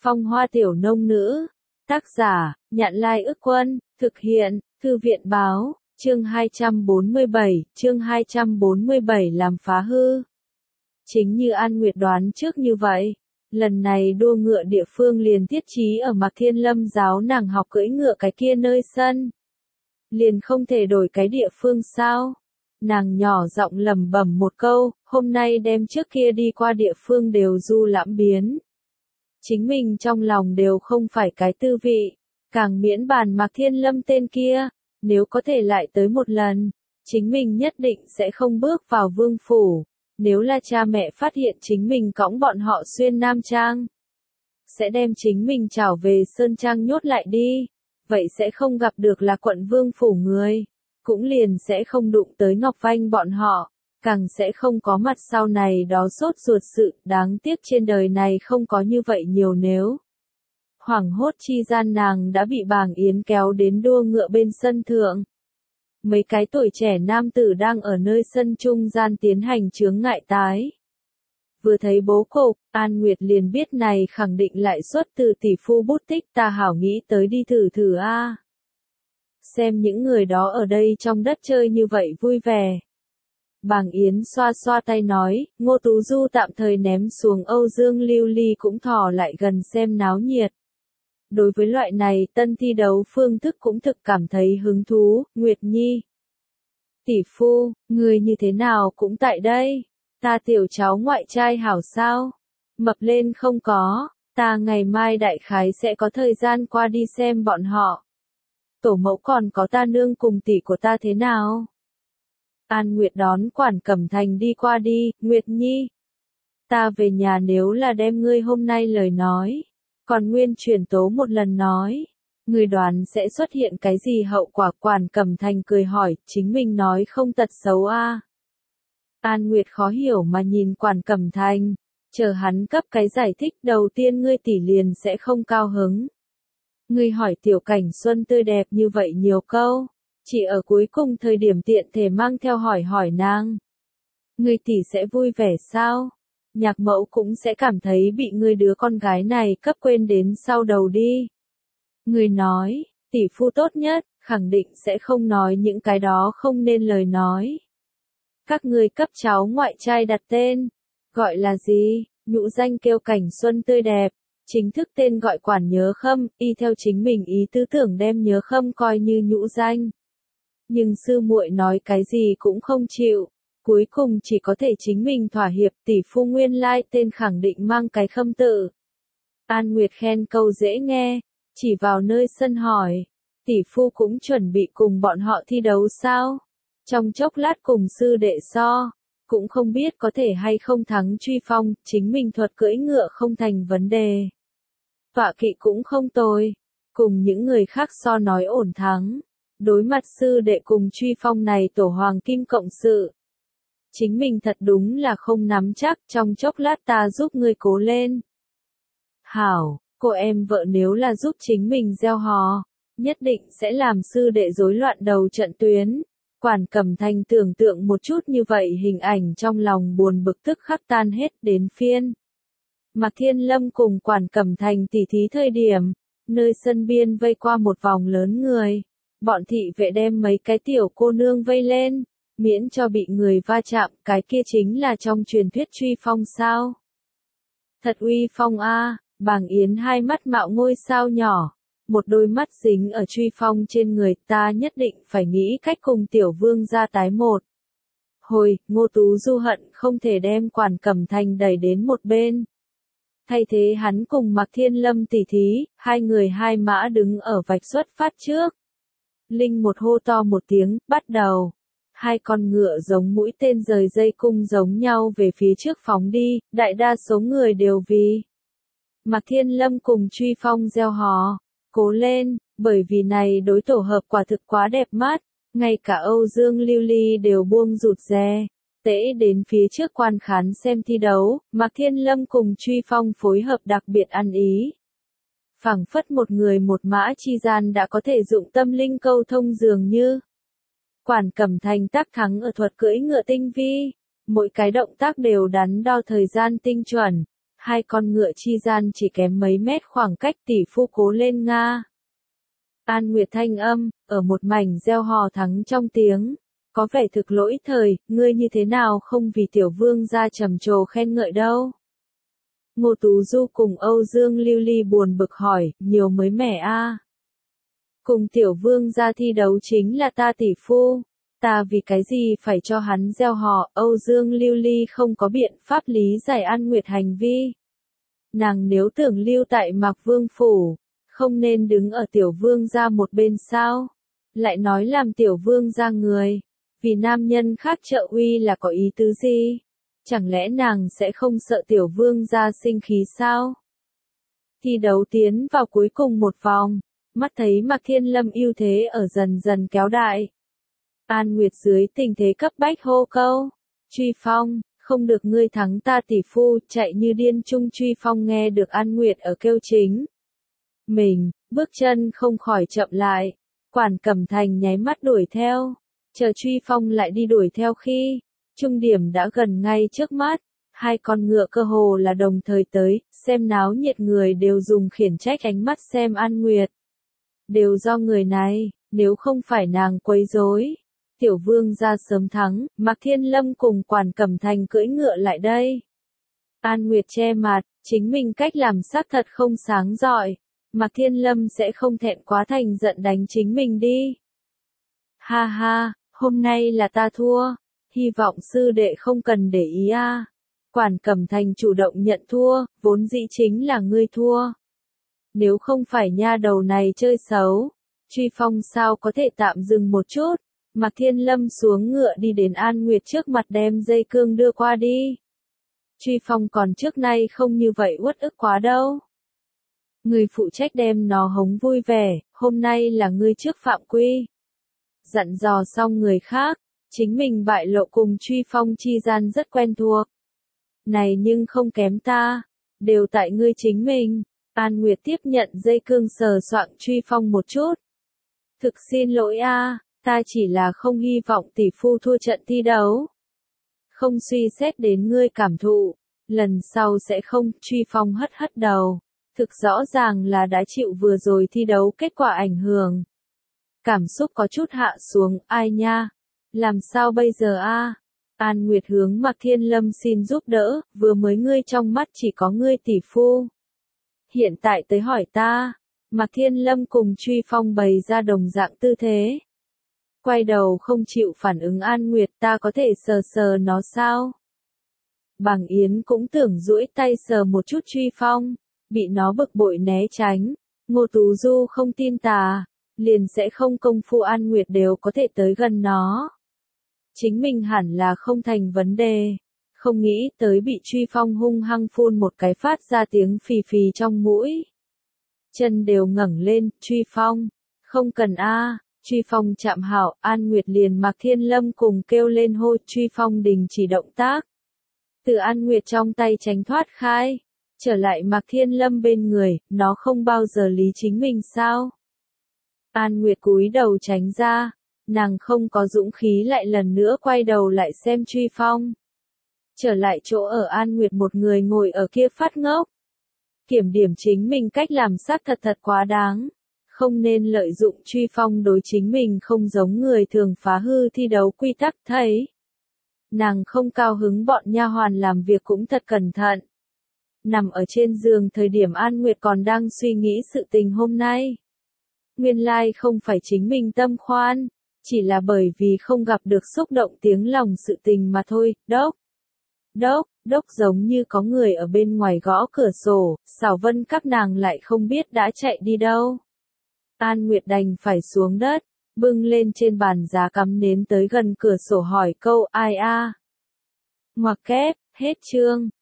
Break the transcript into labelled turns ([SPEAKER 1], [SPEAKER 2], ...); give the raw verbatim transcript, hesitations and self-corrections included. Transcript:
[SPEAKER 1] Phong Hoa Tiểu Nông Nữ. Tác giả, Nhạn Lai Ức Quân, thực hiện, Thư viện Báo, chương hai trăm bốn mươi bảy, chương hai trăm bốn mươi bảy làm phá hư. Chính như An Nguyệt đoán trước như vậy, lần này đua ngựa địa phương liền thiết trí ở Mạc Thiên Lâm giáo nàng học cưỡi ngựa cái kia nơi sân. Liền không thể đổi cái địa phương sao? Nàng nhỏ giọng lẩm bẩm một câu, hôm nay đem trước kia đi qua địa phương đều du lãm biến. Chính mình trong lòng đều không phải cái tư vị, càng miễn bàn Mạc Thiên Lâm tên kia, nếu có thể lại tới một lần, chính mình nhất định sẽ không bước vào vương phủ, nếu là cha mẹ phát hiện chính mình cõng bọn họ xuyên Nam Trang, sẽ đem chính mình trảo về Sơn Trang nhốt lại đi, vậy sẽ không gặp được là quận vương phủ người, cũng liền sẽ không đụng tới Ngọc Vanh bọn họ. Càng sẽ không có mặt sau này đó sốt ruột sự, đáng tiếc trên đời này không có như vậy nhiều nếu. Hoảng hốt chi gian nàng đã bị Bàng Yến kéo đến đua ngựa bên sân thượng. Mấy cái tuổi trẻ nam tử đang ở nơi sân trung gian tiến hành chướng ngại tái. Vừa thấy bố cục, An Nguyệt liền biết này khẳng định lại xuất từ tỷ phu bút tích, ta hảo nghĩ tới đi thử thử a. Xem những người đó ở đây trong đất chơi như vậy vui vẻ. Bàng Yến xoa xoa tay nói, Ngô Tú Du tạm thời ném xuống Âu Dương Lưu Ly cũng thò lại gần xem náo nhiệt. Đối với loại này tân thi đấu phương thức cũng thực cảm thấy hứng thú, Nguyệt Nhi. Tỷ phu, người như thế nào cũng tại đây, ta tiểu cháu ngoại trai hảo sao, mập lên không có, ta ngày mai đại khái sẽ có thời gian qua đi xem bọn họ. Tổ mẫu còn có ta nương cùng tỷ của ta thế nào? An Nguyệt đón Quản Cẩm Thành đi qua đi, Nguyệt Nhi. Ta về nhà nếu là đem ngươi hôm nay lời nói, còn nguyên truyền tố một lần nói, ngươi đoán sẽ xuất hiện cái gì hậu quả? Quản Cẩm Thành cười hỏi, chính mình nói không tật xấu a. À? An Nguyệt khó hiểu mà nhìn Quản Cẩm Thành, chờ hắn cấp cái giải thích. Đầu tiên ngươi tỷ liền sẽ không cao hứng. Ngươi hỏi Tiểu Cảnh Xuân tươi đẹp như vậy nhiều câu. Chỉ ở cuối cùng thời điểm tiện thể mang theo hỏi hỏi nàng. Ngươi tỷ sẽ vui vẻ sao? Nhạc mẫu cũng sẽ cảm thấy bị ngươi đứa con gái này cấp quên đến sau đầu đi. Ngươi nói, tỷ phu tốt nhất, khẳng định sẽ không nói những cái đó không nên lời nói. Các ngươi cấp cháu ngoại trai đặt tên, gọi là gì? Nhũ danh kêu Cảnh Xuân tươi đẹp, chính thức tên gọi Quản Nhớ Khâm, y theo chính mình ý tứ tưởng đem Nhớ Khâm coi như nhũ danh. Nhưng sư muội nói cái gì cũng không chịu, cuối cùng chỉ có thể chính mình thỏa hiệp. Tỷ phu nguyên lai tên khẳng định mang cái Khâm tự. An Nguyệt khen câu dễ nghe, chỉ vào nơi sân hỏi, tỷ phu cũng chuẩn bị cùng bọn họ thi đấu sao? Trong chốc lát cùng sư đệ so, cũng không biết có thể hay không thắng Truy Phong, chính mình thuật cưỡi ngựa không thành vấn đề. Tọa kỵ cũng không tồi, cùng những người khác so nói ổn thắng. Đối mặt sư đệ cùng Truy Phong này tổ hoàng kim cộng sự. Chính mình thật đúng là không nắm chắc, trong chốc lát ta giúp ngươi cố lên. Hảo, cô em vợ nếu là giúp chính mình gieo hò, nhất định sẽ làm sư đệ rối loạn đầu trận tuyến. Quản Cẩm Thành tưởng tượng một chút như vậy hình ảnh trong lòng buồn bực tức khắc tan hết. Đến phiên Mạc Thiên Lâm cùng Quản Cẩm Thành tỉ thí thời điểm, nơi sân biên vây qua một vòng lớn người. Bọn thị vệ đem mấy cái tiểu cô nương vây lên, miễn cho bị người va chạm. Cái kia chính là trong truyền thuyết Truy Phong sao? Thật uy phong a. À. Bàng Yến hai mắt mạo ngôi sao nhỏ, một đôi mắt dính ở Truy Phong trên người. Ta nhất định phải nghĩ cách cùng tiểu vương ra tái một. Hồi, Ngô Tú Du hận không thể đem Quản Cẩm Thành đẩy đến một bên. Thay thế hắn cùng Mạc Thiên Lâm tỉ thí, hai người hai mã đứng ở vạch xuất phát trước. Linh một hô to một tiếng, bắt đầu. Hai con ngựa giống mũi tên rời dây cung giống nhau về phía trước phóng đi, đại đa số người đều vì Mạc Thiên Lâm cùng Truy Phong gieo hò, cố lên, bởi vì này đối tổ hợp quả thực quá đẹp mắt, ngay cả Âu Dương Lưu Ly đều buông rụt rè, tễ đến phía trước quan khán xem thi đấu. Mạc Thiên Lâm cùng Truy Phong phối hợp đặc biệt ăn ý. Phảng phất một người một mã chi gian đã có thể dụng tâm linh câu thông dường như. Quản Cẩm Thành tác thắng ở thuật cưỡi ngựa tinh vi, mỗi cái động tác đều đắn đo thời gian tinh chuẩn, Hai con ngựa chi gian chỉ kém mấy mét khoảng cách, tỷ phu cố lên Nga. An Nguyệt thanh âm, ở một mảnh reo hò thắng trong tiếng. Có vẻ thực lỗi thời, ngươi như thế nào không vì tiểu vương gia trầm trồ khen ngợi đâu. Ngô Tú Du cùng Âu Dương Lưu Ly buồn bực hỏi, nhiều mới mẻ a. À. Cùng tiểu vương gia thi đấu chính là ta tỷ phu. Ta vì cái gì phải cho hắn gieo họ, Âu Dương Lưu Ly không có biện pháp lý giải An Nguyệt hành vi. Nàng nếu tưởng lưu tại Mạc Vương Phủ, không nên đứng ở tiểu vương gia một bên sao? Lại nói làm tiểu vương gia người, vì nam nhân khác trợ uy là có ý tứ gì? Chẳng lẽ nàng sẽ không sợ tiểu vương gia sinh khí sao? Thi đấu tiến vào cuối cùng một vòng, mắt thấy Mạc Thiên Lâm ưu thế ở dần dần kéo đại. An Nguyệt dưới tình thế cấp bách hô câu, Truy Phong, không được ngươi thắng ta tỷ phu, chạy như điên chung. Truy Phong nghe được An Nguyệt ở kêu chính mình, bước chân không khỏi chậm lại, Quản Cẩm Thành nháy mắt đuổi theo, chờ Truy Phong lại đi đuổi theo khi, trung điểm đã gần ngay trước mắt, hai con ngựa cơ hồ là đồng thời tới, xem náo nhiệt người đều dùng khiển trách ánh mắt xem An Nguyệt. Đều do người này, nếu không phải nàng quấy rối, tiểu vương gia sớm thắng. Mạc Thiên Lâm cùng Quản Cẩm Thành cưỡi ngựa lại đây. An Nguyệt che mặt, chính mình cách làm xác thật không sáng rọi. Mạc Thiên Lâm sẽ không thẹn quá thành giận đánh chính mình đi. Ha ha, hôm nay là ta thua, hy vọng sư đệ không cần để ý a. À. Quản Cẩm Thành chủ động nhận thua, vốn dĩ chính là ngươi thua. Nếu không phải nha đầu này chơi xấu, Truy Phong sao có thể tạm dừng một chút. Mạc Thiên Lâm xuống ngựa đi đến An Nguyệt trước mặt đem dây cương đưa qua đi. Truy Phong còn trước nay không như vậy uất ức quá đâu. Người phụ trách đem nó hống vui vẻ, hôm nay là ngươi trước phạm quy. Dặn dò xong người khác, chính mình bại lộ cùng Truy Phong chi gian rất quen thuộc. Này nhưng không kém ta, đều tại ngươi chính mình. An Nguyệt tiếp nhận dây cương sờ soạng Truy Phong một chút. Thực xin lỗi a, à, ta chỉ là không hy vọng tỷ phu thua trận thi đấu. Không suy xét đến ngươi cảm thụ, lần sau sẽ không. Truy Phong hất hất đầu. Thực rõ ràng là đã chịu vừa rồi thi đấu kết quả ảnh hưởng. Cảm xúc có chút hạ xuống, ai nha? Làm sao bây giờ a? À? An Nguyệt hướng Mạc Thiên Lâm xin giúp đỡ, vừa mới ngươi trong mắt chỉ có ngươi tỷ phu. Hiện tại tới hỏi ta, Mạc Thiên Lâm cùng Truy Phong bày ra đồng dạng tư thế. Quay đầu không chịu phản ứng An Nguyệt, ta có thể sờ sờ nó sao? Bàng Yến cũng tưởng duỗi tay sờ một chút Truy Phong, bị nó bực bội né tránh. Ngô Tú Du không tin tà, liền sẽ không công phu An Nguyệt đều có thể tới gần nó. Chính mình hẳn là không thành vấn đề. Không nghĩ tới bị Truy Phong hung hăng phun một cái phát ra tiếng phì phì trong mũi. Chân đều ngẩng lên, Truy Phong, không cần a. À. Truy Phong chạm hảo, An Nguyệt liền Mạc Thiên Lâm cùng kêu lên hô. Truy Phong đình chỉ động tác. Từ An Nguyệt trong tay tránh thoát khai, trở lại Mạc Thiên Lâm bên người, nó không bao giờ lý chính mình sao? An Nguyệt cúi đầu tránh ra, nàng không có dũng khí lại lần nữa quay đầu lại xem Truy Phong. Trở lại chỗ ở An Nguyệt một người ngồi ở kia phát ngốc. Kiểm điểm chính mình cách làm xác thật thật quá đáng. Không nên lợi dụng Truy Phong đối chính mình không giống người thường phá hư thi đấu quy tắc thấy. Nàng không cao hứng bọn nha hoàn làm việc cũng thật cẩn thận. Nằm ở trên giường thời điểm An Nguyệt còn đang suy nghĩ sự tình hôm nay. Nguyên lai không phải chính mình tâm khoan, chỉ là bởi vì không gặp được xúc động tiếng lòng sự tình mà thôi. Đốc, đốc, đốc giống như có người ở bên ngoài gõ cửa sổ, Xảo Vân các nàng lại không biết đã chạy đi đâu. An Nguyệt đành phải xuống đất, bưng lên trên bàn giá cắm nến tới gần cửa sổ hỏi câu ai a. Ngoặc kép, hết chương.